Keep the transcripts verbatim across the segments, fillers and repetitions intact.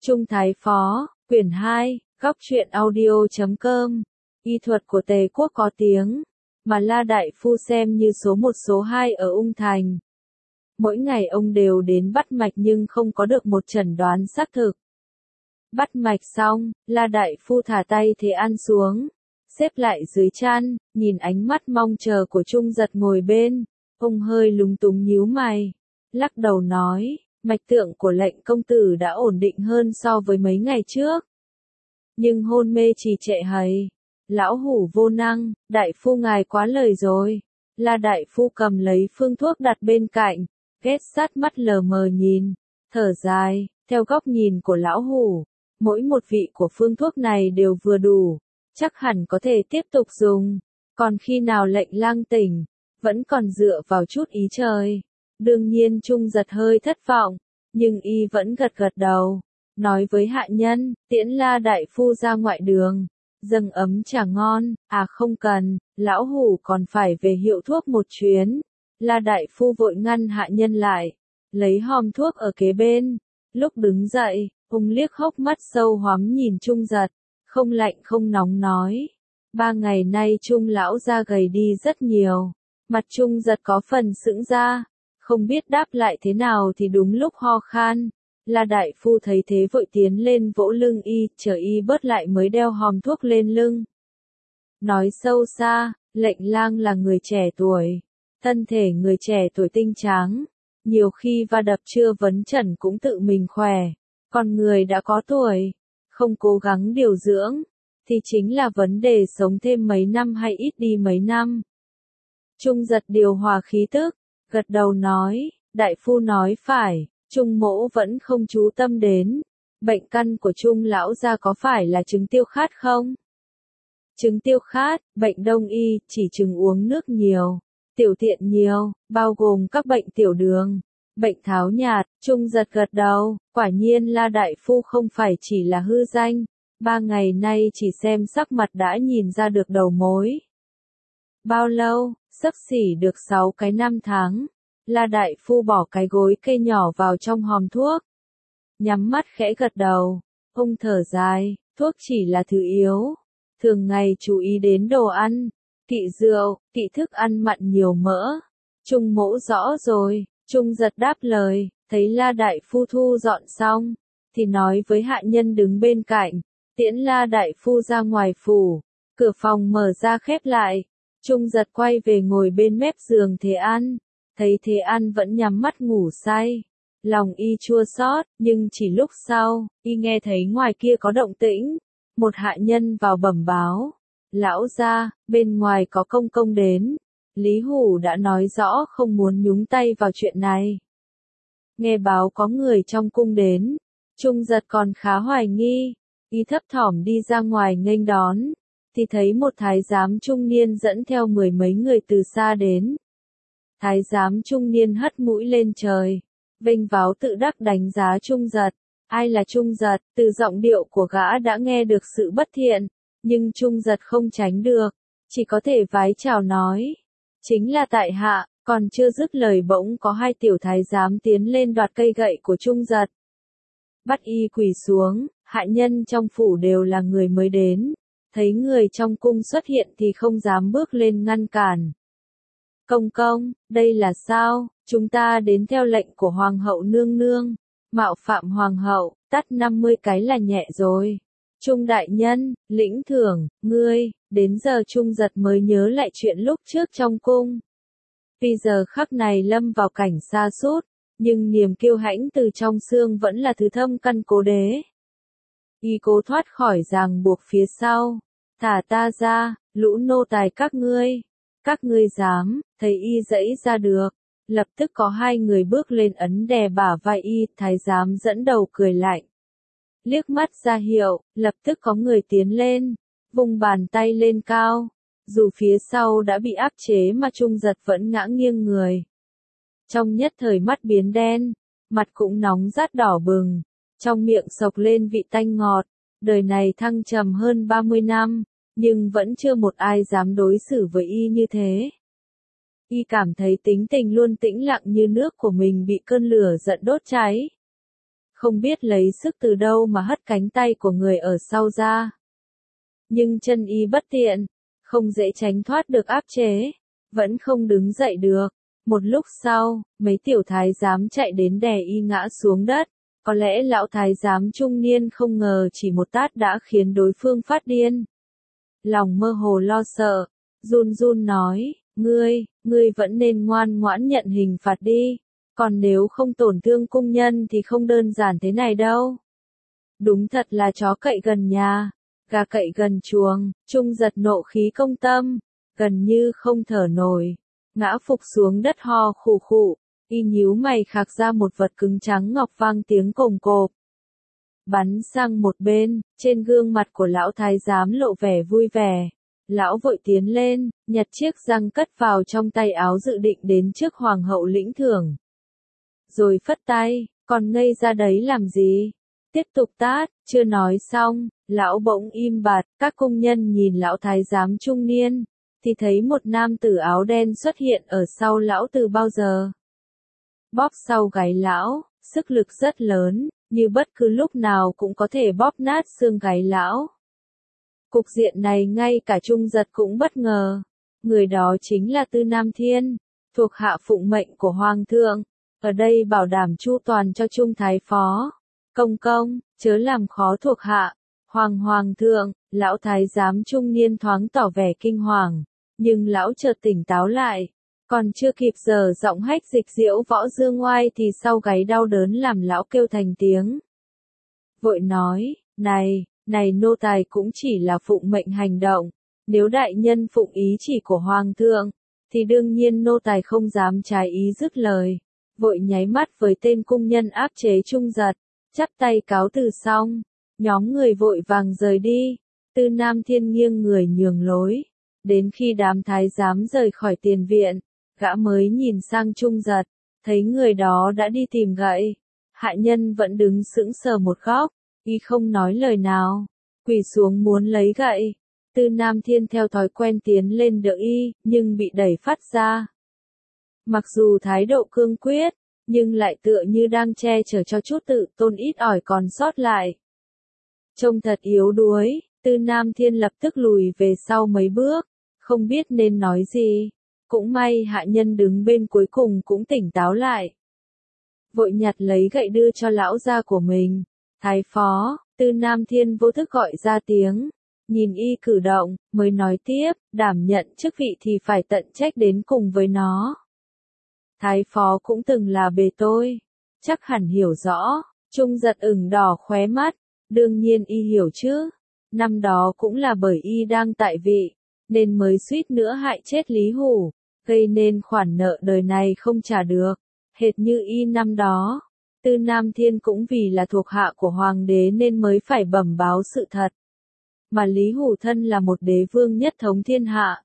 Trung Thái Phó, quyển hai, góc truyện audio chấm com. Y thuật của Tề quốc có tiếng, mà La Đại Phu xem như số một số hai ở Ung Thành. Mỗi ngày ông đều đến bắt mạch nhưng không có được một chẩn đoán xác thực. Bắt mạch xong, La Đại Phu thả tay Thế An xuống, xếp lại dưới chăn, nhìn ánh mắt mong chờ của Trung Giật ngồi bên, ông hơi lúng túng nhíu mày, lắc đầu nói, mạch tượng của lệnh công tử đã ổn định hơn so với mấy ngày trước. Nhưng hôn mê trì trệ hầy, lão hủ vô năng, đại phu ngài quá lời rồi. La Đại Phu cầm lấy phương thuốc đặt bên cạnh, ghét sát mắt lờ mờ nhìn, thở dài, theo góc nhìn của lão hủ, mỗi một vị của phương thuốc này đều vừa đủ, chắc hẳn có thể tiếp tục dùng, còn khi nào lệnh lang tỉnh, vẫn còn dựa vào chút ý trời. Đương nhiên Trung Giật hơi thất vọng, nhưng y vẫn gật gật đầu, nói với hạ nhân, tiễn La Đại Phu ra ngoại đường, dâng ấm trà ngon, à không cần, lão hủ còn phải về hiệu thuốc một chuyến. La Đại Phu vội ngăn hạ nhân lại, lấy hòm thuốc ở kế bên, lúc đứng dậy, ông liếc hốc mắt sâu hoắm nhìn Trung Giật, không lạnh không nóng nói, ba ngày nay Trung lão ra gầy đi rất nhiều, mặt Trung Giật có phần sững ra, không biết đáp lại thế nào thì đúng lúc ho khan. La Đại Phu thấy thế vội tiến lên vỗ lưng y, chờ y bớt lại mới đeo hòm thuốc lên lưng. Nói sâu xa, lệnh lang là người trẻ tuổi, thân thể người trẻ tuổi tinh tráng, nhiều khi va đập chưa vấn chẩn cũng tự mình khỏe, còn người đã có tuổi, không cố gắng điều dưỡng, thì chính là vấn đề sống thêm mấy năm hay ít đi mấy năm. Trung Giật điều hòa khí tức, gật đầu nói, đại phu nói phải, Trung mỗ vẫn không chú tâm đến, bệnh căn của Trung lão gia có phải là chứng tiêu khát không? Chứng tiêu khát, bệnh đông y, chỉ chứng uống nước nhiều, tiểu tiện nhiều, bao gồm các bệnh tiểu đường, bệnh tháo nhạt. Trung Giật gật đầu, quả nhiên La Đại Phu không phải chỉ là hư danh, ba ngày nay chỉ xem sắc mặt đã nhìn ra được đầu mối. Bao lâu, xấp xỉ được sáu cái năm tháng, La Đại Phu bỏ cái gối cây nhỏ vào trong hòm thuốc, nhắm mắt khẽ gật đầu, ông thở dài, thuốc chỉ là thứ yếu, thường ngày chú ý đến đồ ăn, kỵ rượu, kỵ thức ăn mặn nhiều mỡ. Trung mỗ rõ rồi, Trung Giật đáp lời, thấy La Đại Phu thu dọn xong, thì nói với hạ nhân đứng bên cạnh, tiễn La Đại Phu ra ngoài phủ, cửa phòng mở ra khép lại, Trung Giật quay về ngồi bên mép giường Thế An, thấy Thế An vẫn nhắm mắt ngủ say, lòng y chua xót, nhưng chỉ lúc sau, y nghe thấy ngoài kia có động tĩnh, một hạ nhân vào bẩm báo, lão gia, bên ngoài có công công đến. Lý Hủ đã nói rõ không muốn nhúng tay vào chuyện này. Nghe báo có người trong cung đến, Trung Giật còn khá hoài nghi, y thấp thỏm đi ra ngoài nghênh đón, thì thấy một thái giám trung niên dẫn theo mười mấy người từ xa đến. Thái giám trung niên hất mũi lên trời, vênh váo tự đắc đánh giá Trung Giật. Ai là Trung Giật? Từ giọng điệu của gã đã nghe được sự bất thiện, nhưng Trung Giật không tránh được, chỉ có thể vái chào nói. Chính là tại hạ, còn chưa dứt lời bỗng có hai tiểu thái giám tiến lên đoạt cây gậy của Trung Giật. Bắt y quỳ xuống, hạ nhân trong phủ đều là người mới đến, thấy người trong cung xuất hiện thì không dám bước lên ngăn cản. Công công, đây là sao? Chúng ta đến theo lệnh của Hoàng hậu nương nương, mạo phạm Hoàng hậu, tắt năm mươi cái là nhẹ rồi. Trung đại nhân, lĩnh thưởng, ngươi, đến giờ Trung Giật mới nhớ lại chuyện lúc trước trong cung. Vì giờ khắc này lâm vào cảnh sa sút, nhưng niềm kiêu hãnh từ trong xương vẫn là thứ thâm căn cố đế. Y cố thoát khỏi ràng buộc phía sau, thả ta ra, lũ nô tài các ngươi, các ngươi dám, thấy y dẫy ra được, lập tức có hai người bước lên ấn đè bả vai y, thái giám dẫn đầu cười lạnh. Liếc mắt ra hiệu, lập tức có người tiến lên, vùng bàn tay lên cao, dù phía sau đã bị áp chế mà Trung Giật vẫn ngã nghiêng người. Trong nhất thời mắt biến đen, mặt cũng nóng rát đỏ bừng, trong miệng sộc lên vị tanh ngọt, đời này thăng trầm hơn ba mươi năm, nhưng vẫn chưa một ai dám đối xử với y như thế. Y cảm thấy tính tình luôn tĩnh lặng như nước của mình bị cơn lửa giận đốt cháy. không biết lấy sức từ đâu mà hất cánh tay của người ở sau ra. Nhưng chân y bất tiện, không dễ tránh thoát được áp chế, vẫn không đứng dậy được. Một lúc sau, mấy tiểu thái giám chạy đến đè y ngã xuống đất. Có lẽ lão thái giám trung niên không ngờ chỉ một tát đã khiến đối phương phát điên. Lòng mơ hồ lo sợ, run run nói, ngươi, ngươi vẫn nên ngoan ngoãn nhận hình phạt đi, còn nếu không tổn thương cung nhân thì không đơn giản thế này đâu. Đúng thật là chó cậy gần nhà, gà cậy gần chuồng. Trung Giật nộ khí công tâm, gần như không thở nổi, ngã phục xuống đất ho khụ khụ, y nhíu mày khạc ra một vật cứng trắng ngọc vang tiếng cồm cộp. Bắn sang một bên, trên gương mặt của lão thái giám lộ vẻ vui vẻ. Lão vội tiến lên, nhặt chiếc răng cất vào trong tay áo dự định đến trước hoàng hậu lĩnh thưởng. Rồi phất tay, còn ngây ra đấy làm gì? Tiếp tục tát, chưa nói xong, lão bỗng im bặt, các công nhân nhìn lão thái giám trung niên, thì thấy một nam tử áo đen xuất hiện ở sau lão từ bao giờ. Bóp sau gáy lão, sức lực rất lớn, như bất cứ lúc nào cũng có thể bóp nát xương gáy lão. Cục diện này ngay cả Trung Giật cũng bất ngờ. Người đó chính là Tư Nam Thiên, thuộc hạ phụng mệnh của Hoàng thượng, ở đây bảo đảm chu toàn cho Trung Thái Phó. Công công, chớ làm khó thuộc hạ. Hoàng Hoàng thượng, lão thái giám trung niên thoáng tỏ vẻ kinh hoàng, nhưng lão chợt tỉnh táo lại. Còn chưa kịp giờ giọng hách dịch diễu võ dương oai thì sau gáy đau đớn làm lão kêu thành tiếng. Vội nói, này, này nô tài cũng chỉ là phụng mệnh hành động, nếu đại nhân phụng ý chỉ của Hoàng thượng, thì đương nhiên nô tài không dám trái ý dứt lời. Vội nháy mắt với tên cung nhân áp chế Trung Giật, chắp tay cáo từ xong, nhóm người vội vàng rời đi. Tư Nam Thiên nghiêng người nhường lối, đến khi đám thái giám rời khỏi tiền viện, gã mới nhìn sang Trung Giật, thấy người đó đã đi tìm gậy. Hạ nhân vẫn đứng sững sờ một góc, y không nói lời nào, quỳ xuống muốn lấy gậy. Tư Nam Thiên theo thói quen tiến lên đỡ y, nhưng bị đẩy phát ra. Mặc dù thái độ cương quyết, nhưng lại tựa như đang che chở cho chút tự tôn ít ỏi còn sót lại. Trông thật yếu đuối, Tư Nam Thiên lập tức lùi về sau mấy bước, không biết nên nói gì. Cũng may hạ nhân đứng bên cuối cùng cũng tỉnh táo lại. Vội nhặt lấy gậy đưa cho lão gia của mình. Thái phó, Tư Nam Thiên vô thức gọi ra tiếng. Nhìn y cử động, mới nói tiếp, đảm nhận chức vị thì phải tận trách đến cùng với nó. Thái phó cũng từng là bề tôi, chắc hẳn hiểu rõ. Trung Giật ửng đỏ khóe mắt, đương nhiên y hiểu chứ. Năm đó cũng là bởi y đang tại vị, nên mới suýt nữa hại chết Lý Hủ, gây nên khoản nợ đời này không trả được. Hệt như y năm đó, Tư Nam Thiên cũng vì là thuộc hạ của hoàng đế nên mới phải bẩm báo sự thật. Mà Lý Hủ thân là một đế vương nhất thống thiên hạ,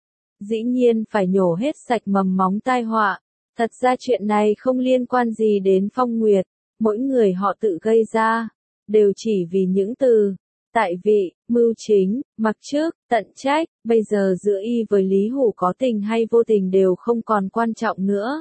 dĩ nhiên phải nhổ hết sạch mầm móng tai họa. Thật ra chuyện này không liên quan gì đến Phong Nguyệt, mỗi người họ tự gây ra, đều chỉ vì những từ tại vị, mưu chính, mặc trước, tận trách. Bây giờ giữa y với Lý Hủ có tình hay vô tình đều không còn quan trọng nữa.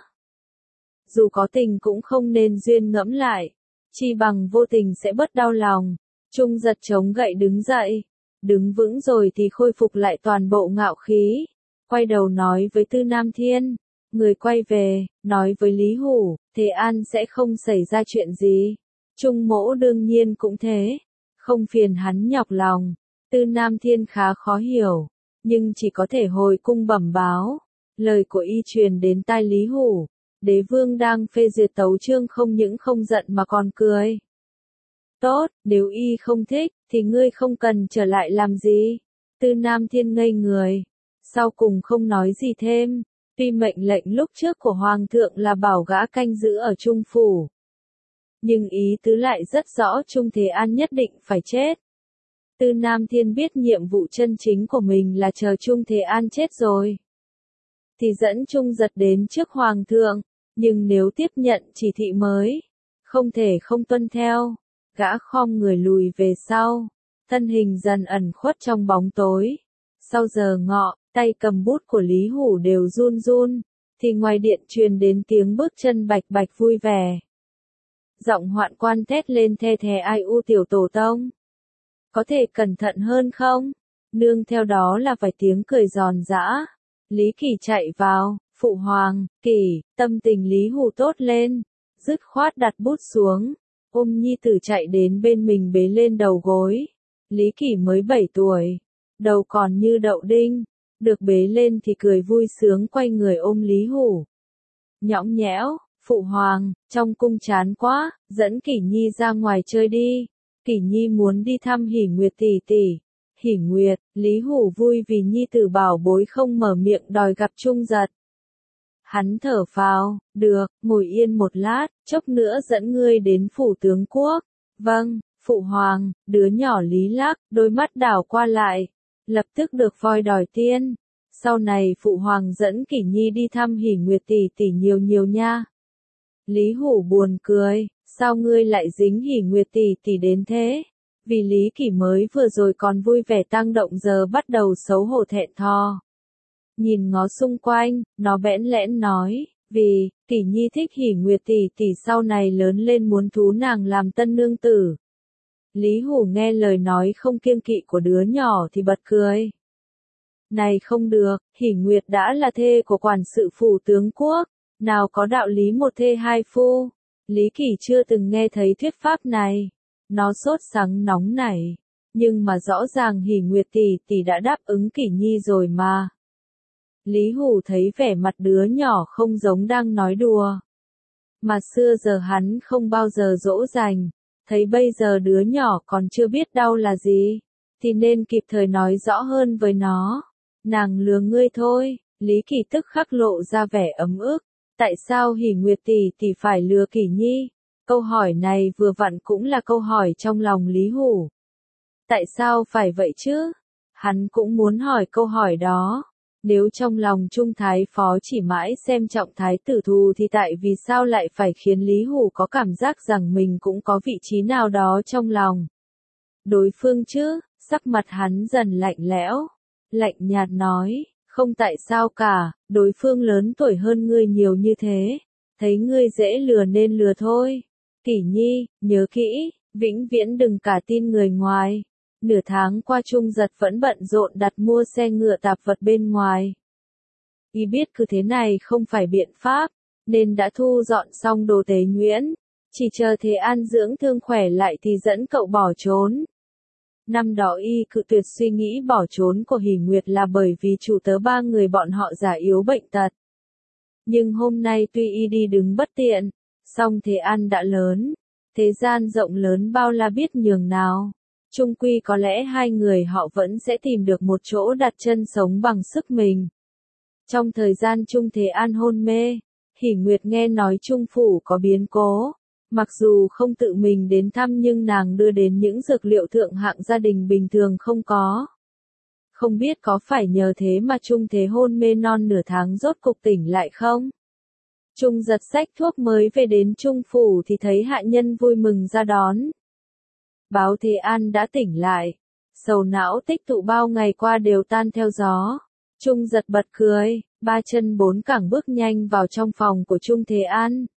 Dù có tình cũng không nên duyên ngẫm lại, chi bằng vô tình sẽ bớt đau lòng. Trung Giật chống gậy đứng dậy, đứng vững rồi thì khôi phục lại toàn bộ ngạo khí, quay đầu nói với Tư Nam Thiên. Người quay về, nói với Lý Hủ, Thế An sẽ không xảy ra chuyện gì. Trung mỗ đương nhiên cũng thế, không phiền hắn nhọc lòng. Tư Nam Thiên khá khó hiểu, nhưng chỉ có thể hồi cung bẩm báo. Lời của y truyền đến tai Lý Hủ, đế vương đang phê duyệt tấu chương không những không giận mà còn cười. Tốt, nếu y không thích, thì ngươi không cần trở lại làm gì. Tư Nam Thiên ngây người, sau cùng không nói gì thêm. Tuy mệnh lệnh lúc trước của Hoàng thượng là bảo gã canh giữ ở Trung Phủ, nhưng ý tứ lại rất rõ Trung Thế An nhất định phải chết. Tư Nam Thiên biết nhiệm vụ chân chính của mình là chờ Trung Thế An chết rồi, thì dẫn Trung Giật đến trước Hoàng thượng, nhưng nếu tiếp nhận chỉ thị mới, không thể không tuân theo. Gã khom người lùi về sau, thân hình dần ẩn khuất trong bóng tối. Sau giờ ngọ, tay cầm bút của Lý Hủ đều run run, thì ngoài điện truyền đến tiếng bước chân bạch bạch vui vẻ. Giọng hoạn quan thét lên the thé ai u tiểu tổ tông. Có thể cẩn thận hơn không? Nương theo đó là vài tiếng cười giòn giã. Lý Kỳ chạy vào, phụ hoàng, Kỳ, tâm tình Lý Hủ tốt lên. Dứt khoát đặt bút xuống, ôm nhi tử chạy đến bên mình bế lên đầu gối. Lý Kỳ mới bảy tuổi, đầu còn như đậu đinh, được bế lên thì cười vui sướng quay người ôm Lý Hủ. Nhõng nhẽo, phụ hoàng, trong cung chán quá, dẫn Kỷ Nhi ra ngoài chơi đi. Kỷ Nhi muốn đi thăm Hỉ Nguyệt tỷ tỷ. Hỉ Nguyệt, Lý Hủ vui vì nhi tử bảo bối không mở miệng đòi gặp Trung Giật. Hắn thở phào, được, ngồi yên một lát, chốc nữa dẫn ngươi đến phủ tướng quốc. Vâng, phụ hoàng, đứa nhỏ Lý Lắc, đôi mắt đảo qua lại, lập tức được voi đòi tiên. Sau này phụ hoàng dẫn Kỷ Nhi đi thăm Hỉ Nguyệt tỷ tỷ nhiều nhiều nha. Lý Hủ buồn cười, sao ngươi lại dính Hỉ Nguyệt tỷ tỷ đến thế? Vì Lý Kỳ mới vừa rồi còn vui vẻ tăng động giờ bắt đầu xấu hổ thẹn thò. Nhìn ngó xung quanh, nó bẽn lẽn nói, vì, Kỷ Nhi thích Hỉ Nguyệt tỷ tỷ sau này lớn lên muốn thú nàng làm tân nương tử. Lý Hủ nghe lời nói không kiêng kỵ của đứa nhỏ thì bật cười. Này không được, Hỉ Nguyệt đã là thê của quản sự phủ tướng quốc, nào có đạo lý một thê hai phu. Lý Kỳ chưa từng nghe thấy thuyết pháp này. Nó sốt sắng nóng nảy, nhưng mà rõ ràng Hỉ Nguyệt tỷ tỷ đã đáp ứng Kỷ Nhi rồi mà. Lý Hủ thấy vẻ mặt đứa nhỏ không giống đang nói đùa. Mà xưa giờ hắn không bao giờ dỗ dành, thấy bây giờ đứa nhỏ còn chưa biết đau là gì, thì nên kịp thời nói rõ hơn với nó. Nàng lừa ngươi thôi, Lý Kỳ tức khắc lộ ra vẻ ấm ức. Tại sao Hỉ Nguyệt tỷ tỷ phải lừa Kỷ Nhi? Câu hỏi này vừa vặn cũng là câu hỏi trong lòng Lý Hủ. Tại sao phải vậy chứ? Hắn cũng muốn hỏi câu hỏi đó. Nếu trong lòng Trung Thái Phó chỉ mãi xem trọng Thái tử thù thì tại vì sao lại phải khiến Lý Hủ có cảm giác rằng mình cũng có vị trí nào đó trong lòng đối phương chứ? Sắc mặt hắn dần lạnh lẽo, lạnh nhạt nói, không tại sao cả, đối phương lớn tuổi hơn ngươi nhiều như thế, thấy ngươi dễ lừa nên lừa thôi. Kỷ Nhi, nhớ kỹ, vĩnh viễn đừng cả tin người ngoài. Nửa tháng qua Trung Giật vẫn bận rộn đặt mua xe ngựa tạp vật bên ngoài. Y biết cứ thế này không phải biện pháp, nên đã thu dọn xong đồ tế nhuyễn, chỉ chờ Thế An dưỡng thương khỏe lại thì dẫn cậu bỏ trốn. Năm đó Y cự tuyệt suy nghĩ bỏ trốn của Hỉ Nguyệt là bởi vì chủ tớ ba người bọn họ già yếu bệnh tật. Nhưng hôm nay tuy Y đi đứng bất tiện, song Thế An đã lớn, thế gian rộng lớn bao la biết nhường nào. Chung quy có lẽ hai người họ vẫn sẽ tìm được một chỗ đặt chân sống bằng sức mình. Trong thời gian Trung Thế An hôn mê, Hỉ Nguyệt nghe nói Trung phủ có biến cố. Mặc dù không tự mình đến thăm nhưng nàng đưa đến những dược liệu thượng hạng gia đình bình thường không có. Không biết có phải nhờ thế mà Trung Thế hôn mê non nửa tháng rốt cục tỉnh lại không? Trung Giật xách thuốc mới về đến Trung phủ thì thấy hạ nhân vui mừng ra đón. Báo Thế An đã tỉnh lại, sầu não tích tụ bao ngày qua đều tan theo gió. Trung Giật bật cười, ba chân bốn cẳng bước nhanh vào trong phòng của Trung Thế An.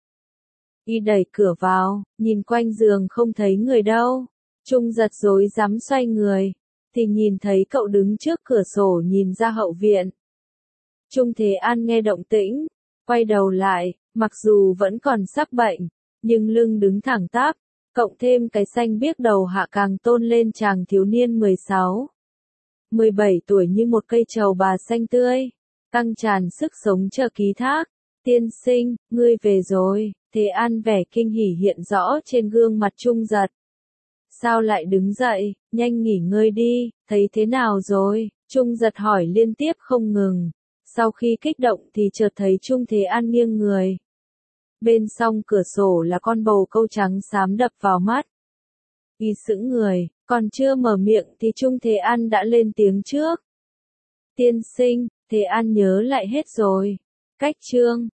Y đẩy cửa vào, nhìn quanh giường không thấy người đâu. Trung Giật rối rắm xoay người, thì nhìn thấy cậu đứng trước cửa sổ nhìn ra hậu viện. Trung Thế An nghe động tĩnh, quay đầu lại, mặc dù vẫn còn sắc bệnh, nhưng lưng đứng thẳng tắp, cộng thêm cái xanh biếc đầu hạ càng tôn lên chàng thiếu niên mười sáu, mười bảy tuổi như một cây trầu bà xanh tươi, căng tràn sức sống chờ ký thác. Tiên sinh, ngươi về rồi. Thế An vẻ kinh hỉ hiện rõ trên gương mặt Trung Giật. Sao lại đứng dậy, nhanh nghỉ ngơi đi, thấy thế nào rồi? Trung Giật hỏi liên tiếp không ngừng. Sau khi kích động thì chợt thấy Trung Thế An nghiêng người. Bên song cửa sổ là con bồ câu trắng xám đập vào mắt. Y sững người, còn chưa mở miệng thì Trung Thế An đã lên tiếng trước. Tiên sinh, Thế An nhớ lại hết rồi. Cách chương